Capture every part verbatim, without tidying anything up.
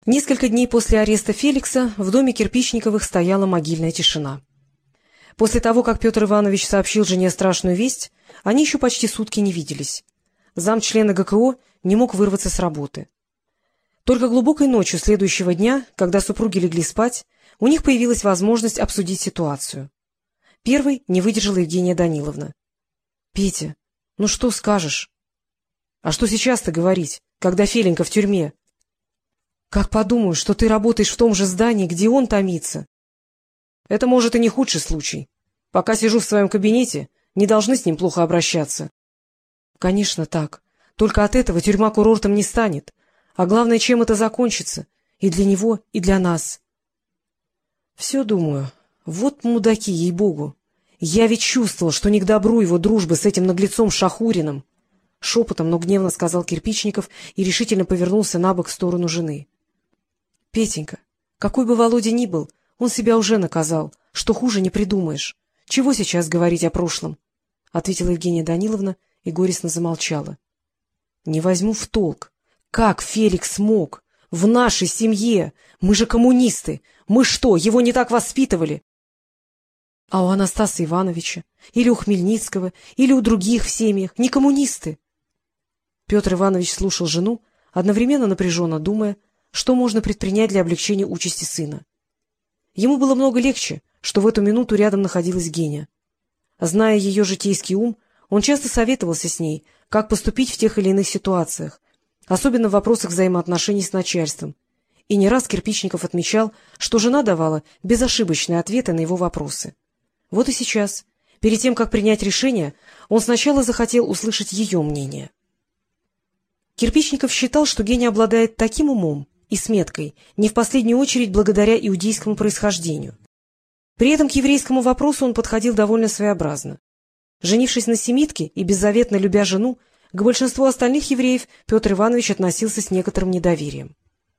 Несколько дней после ареста Феликса в доме Кирпичниковых стояла могильная тишина. После того, как Петр Иванович сообщил жене страшную весть, они еще почти сутки не виделись. Замчлена ГКО не мог вырваться с работы. Только глубокой ночью следующего дня, когда супруги легли спать, у них появилась возможность обсудить ситуацию. Первой не выдержала Евгения Даниловна. — Петя, ну что скажешь? — А что сейчас-то говорить, когда Феленька в тюрьме? — Как подумаю, что ты работаешь в том же здании, где он томится. — Это, может, и не худший случай. Пока сижу в своем кабинете, не должны с ним плохо обращаться. — Конечно, так. Только от этого тюрьма курортом не станет. А главное, чем это закончится. И для него, и для нас. — Все думаю. Вот мудаки, ей-богу. Я ведь чувствовал, что не к добру его дружбы с этим наглецом Шахуриным. Шепотом, но гневно сказал Кирпичников и решительно повернулся набок в сторону жены. — Петенька, какой бы Володя ни был, он себя уже наказал, что хуже не придумаешь. Чего сейчас говорить о прошлом? — ответила Евгения Даниловна и горестно замолчала. — Не возьму в толк. Как Феликс смог? В нашей семье! Мы же коммунисты! Мы что, его не так воспитывали? А у Анастаса Ивановича, или у Хмельницкого, или у других в семьях не коммунисты? Петр Иванович слушал жену, одновременно напряженно думая, что можно предпринять для облегчения участи сына. Ему было много легче, что в эту минуту рядом находилась Геня. Зная ее житейский ум, он часто советовался с ней, как поступить в тех или иных ситуациях, особенно в вопросах взаимоотношений с начальством, и не раз Кирпичников отмечал, что жена давала безошибочные ответы на его вопросы. Вот и сейчас, перед тем, как принять решение, он сначала захотел услышать ее мнение. Кирпичников считал, что Геня обладает таким умом и сметкой, не в последнюю очередь благодаря иудейскому происхождению. При этом к еврейскому вопросу он подходил довольно своеобразно. Женившись на семитке и беззаветно любя жену, к большинству остальных евреев Петр Иванович относился с некоторым недоверием.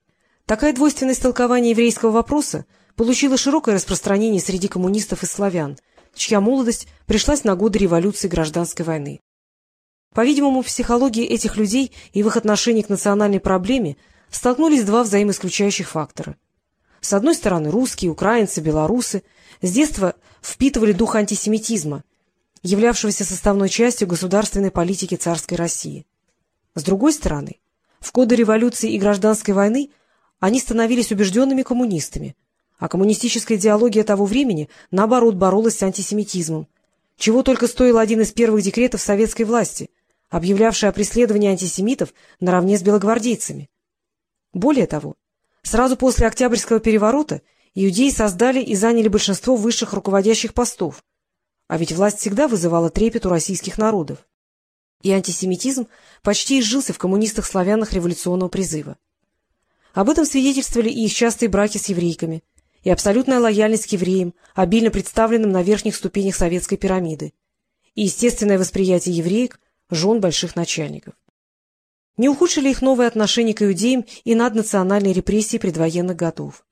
Такая двойственность толкования еврейского вопроса получила широкое распространение среди коммунистов и славян, чья молодость пришлась на годы революции и гражданской войны. По-видимому, в психологии этих людей и в их отношении к национальной проблеме столкнулись два взаимоисключающих фактора. С одной стороны, русские, украинцы, белорусы с детства впитывали дух антисемитизма, являвшегося составной частью государственной политики царской России. С другой стороны, в годы революции и гражданской войны они становились убежденными коммунистами, а коммунистическая идеология того времени, наоборот, боролась с антисемитизмом, чего только стоил один из первых декретов советской власти, объявлявший о преследовании антисемитов наравне с белогвардейцами. Более того, сразу после Октябрьского переворота иудеи создали и заняли большинство высших руководящих постов, а ведь власть всегда вызывала трепет у российских народов. И антисемитизм почти изжился в коммунистах-славянах революционного призыва. Об этом свидетельствовали и их частые браки с еврейками, и абсолютная лояльность к евреям, обильно представленным на верхних ступенях советской пирамиды, и естественное восприятие евреек жен больших начальников. Не ухудшили их новые отношения к иудеям и наднациональные репрессии предвоенных годов.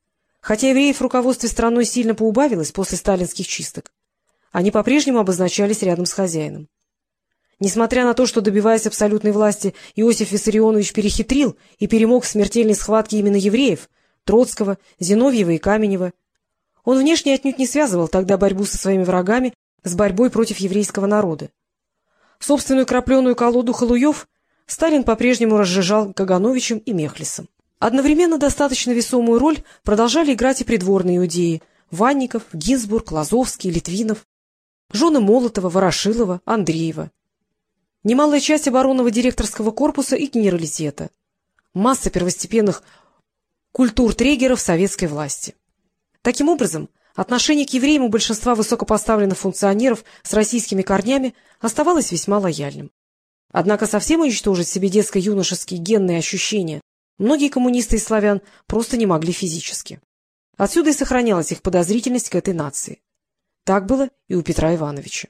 Хотя евреев в руководстве страной сильно поубавилось после сталинских чисток, они по-прежнему обозначались рядом с хозяином. Несмотря на то, что, добиваясь абсолютной власти, Иосиф Виссарионович перехитрил и перемог в смертельной схватке именно евреев, Троцкого, Зиновьева и Каменева, он внешне отнюдь не связывал тогда борьбу со своими врагами с борьбой против еврейского народа. Собственную крапленую колоду халуев Сталин по-прежнему разжижал Кагановичем и Мехлисом. Одновременно достаточно весомую роль продолжали играть и придворные иудеи — Ванников, Гинзбург, Лазовский, Литвинов, жены Молотова, Ворошилова, Андреева. Немалая часть оборонного директорского корпуса и генералитета. Масса первостепенных культур-трегеров советской власти. Таким образом, отношение к евреям у большинства высокопоставленных функционеров с российскими корнями оставалось весьма лояльным. Однако совсем уничтожить в себе детско-юношеские генные ощущения многие коммунисты из славян просто не могли физически. Отсюда и сохранялась их подозрительность к этой нации. Так было и у Петра Ивановича.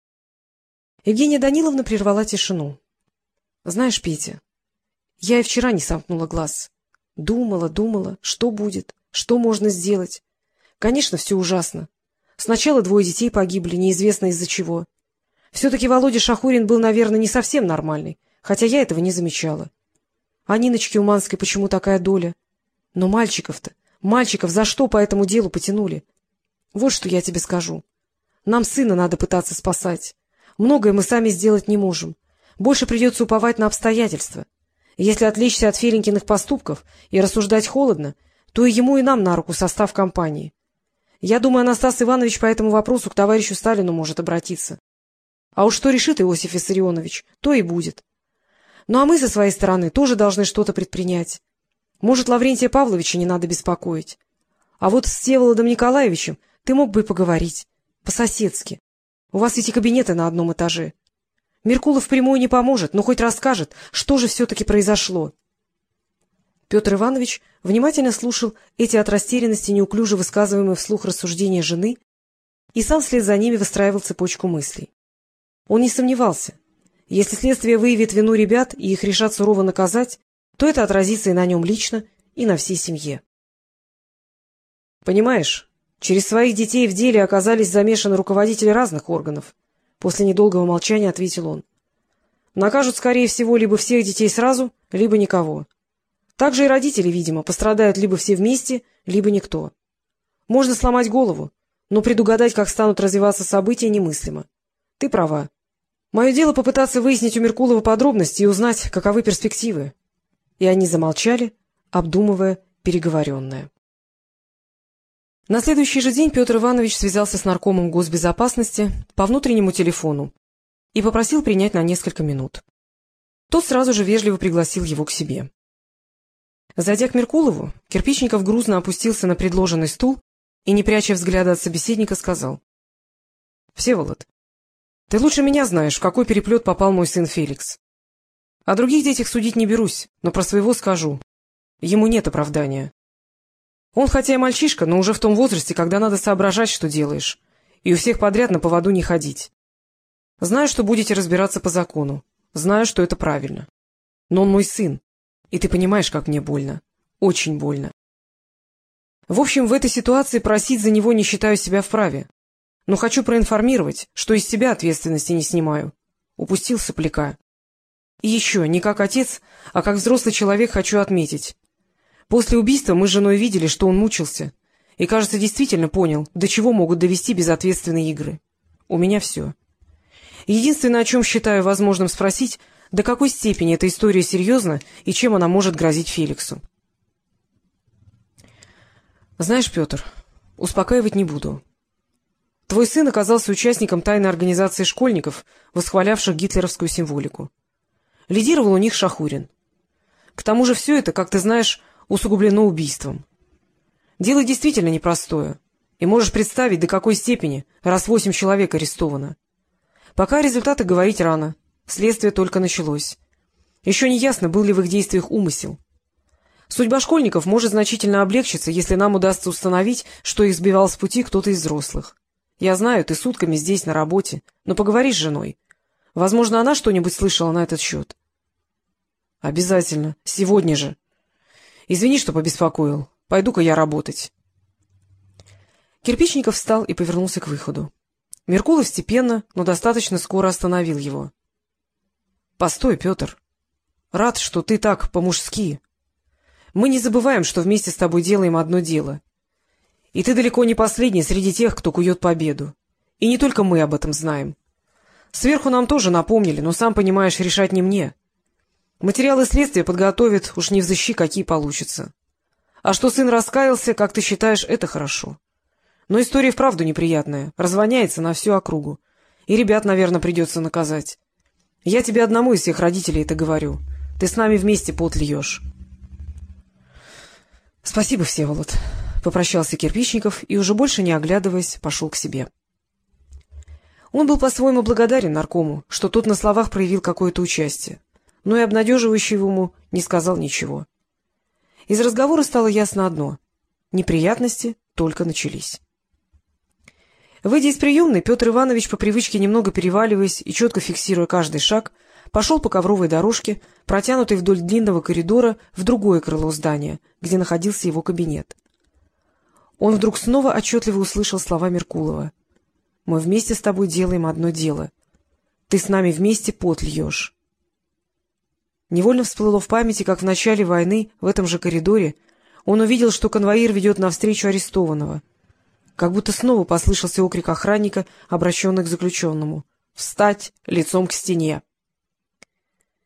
Евгения Даниловна прервала тишину. — Знаешь, Петя, я и вчера не сомкнула глаз. Думала, думала, что будет, что можно сделать. Конечно, все ужасно. Сначала двое детей погибли, неизвестно из-за чего. Все-таки Володя Шахурин был, наверное, не совсем нормальный, хотя я этого не замечала. А Ниночке Уманской почему такая доля? Но мальчиков-то, мальчиков за что по этому делу потянули? Вот что я тебе скажу. Нам сына надо пытаться спасать. Многое мы сами сделать не можем. Больше придется уповать на обстоятельства. Если отвлечься от Феленькиных поступков и рассуждать холодно, то и ему, и нам на руку состав компании. Я думаю, Анастас Иванович по этому вопросу к товарищу Сталину может обратиться. А уж что решит Иосиф Виссарионович, то и будет. Ну а мы, со своей стороны, тоже должны что-то предпринять. Может, Лаврентия Павловича не надо беспокоить. А вот с Всеволодом Николаевичем ты мог бы и поговорить. По-соседски. У вас эти кабинеты на одном этаже. Меркулов впрямую не поможет, но хоть расскажет, что же все-таки произошло. Петр Иванович внимательно слушал эти от растерянности неуклюже высказываемые вслух рассуждения жены и сам вслед за ними выстраивал цепочку мыслей. Он не сомневался. Если следствие выявит вину ребят и их решат сурово наказать, то это отразится и на нем лично, и на всей семье. Понимаешь, через своих детей в деле оказались замешаны руководители разных органов. После недолгого молчания ответил он. Накажут, скорее всего, либо всех детей сразу, либо никого. Также и родители, видимо, пострадают либо все вместе, либо никто. Можно сломать голову, но предугадать, как станут развиваться события, немыслимо. Ты права. Мое дело попытаться выяснить у Меркулова подробности и узнать, каковы перспективы. И они замолчали, обдумывая переговоренное. На следующий же день Петр Иванович связался с наркомом госбезопасности по внутреннему телефону и попросил принять на несколько минут. Тот сразу же вежливо пригласил его к себе. Зайдя к Меркулову, Кирпичников грузно опустился на предложенный стул и, не пряча взгляда от собеседника, сказал. — Всеволод, ты лучше меня знаешь, в какой переплет попал мой сын Феликс. О других детях судить не берусь, но про своего скажу. Ему нет оправдания. Он хотя и мальчишка, но уже в том возрасте, когда надо соображать, что делаешь, и у всех подряд на поводу не ходить. Знаю, что будете разбираться по закону. Знаю, что это правильно. Но он мой сын, и ты понимаешь, как мне больно. Очень больно. В общем, в этой ситуации просить за него не считаю себя вправе. Но хочу проинформировать, что из себя ответственности не снимаю. Упустил сопляка. И еще, не как отец, а как взрослый человек хочу отметить. После убийства мы с женой видели, что он мучился, и, кажется, действительно понял, до чего могут довести безответственные игры. У меня все. Единственное, о чем считаю возможным спросить, до какой степени эта история серьезна и чем она может грозить Феликсу. Знаешь, Петр, успокаивать не буду. Твой сын оказался участником тайной организации школьников, восхвалявших гитлеровскую символику. Лидировал у них Шахурин. К тому же все это, как ты знаешь, усугублено убийством. Дело действительно непростое, и можешь представить, до какой степени, раз восемь человек арестовано. Пока результаты говорить рано, следствие только началось. Еще не ясно, был ли в их действиях умысел. Судьба школьников может значительно облегчиться, если нам удастся установить, что их сбивал с пути кто-то из взрослых. Я знаю, ты сутками здесь на работе, но поговори с женой. Возможно, она что-нибудь слышала на этот счет. — Обязательно. Сегодня же. Извини, что побеспокоил. Пойду-ка я работать. Кирпичников встал и повернулся к выходу. Меркулов степенно, но достаточно скоро остановил его. — Постой, Петр. Рад, что ты так по-мужски. Мы не забываем, что вместе с тобой делаем одно дело. И ты далеко не последний среди тех, кто кует победу. И не только мы об этом знаем. Сверху нам тоже напомнили, но, сам понимаешь, решать не мне. Материалы следствия подготовят, уж не взыщи, какие получатся. А что сын раскаялся, как ты считаешь, это хорошо. Но история вправду неприятная, развоняется на всю округу. И ребят, наверное, придется наказать. Я тебе одному из всех родителей это говорю. Ты с нами вместе пот льешь. — Спасибо, Всеволод, — попрощался Кирпичников и, уже больше не оглядываясь, пошел к себе. Он был по-своему благодарен наркому, что тот на словах проявил какое-то участие, но и обнадеживающего ему не сказал ничего. Из разговора стало ясно одно — неприятности только начались. Выйдя из приемной, Петр Иванович, по привычке немного переваливаясь и четко фиксируя каждый шаг, пошел по ковровой дорожке, протянутой вдоль длинного коридора, в другое крыло здания, где находился его кабинет. Он вдруг снова отчетливо услышал слова Меркулова. «Мы вместе с тобой делаем одно дело. Ты с нами вместе пот льешь». Невольно всплыло в памяти, как в начале войны в этом же коридоре он увидел, что конвоир ведет навстречу арестованного. Как будто снова послышался окрик охранника, обращенный к заключенному: «Встать лицом к стене!»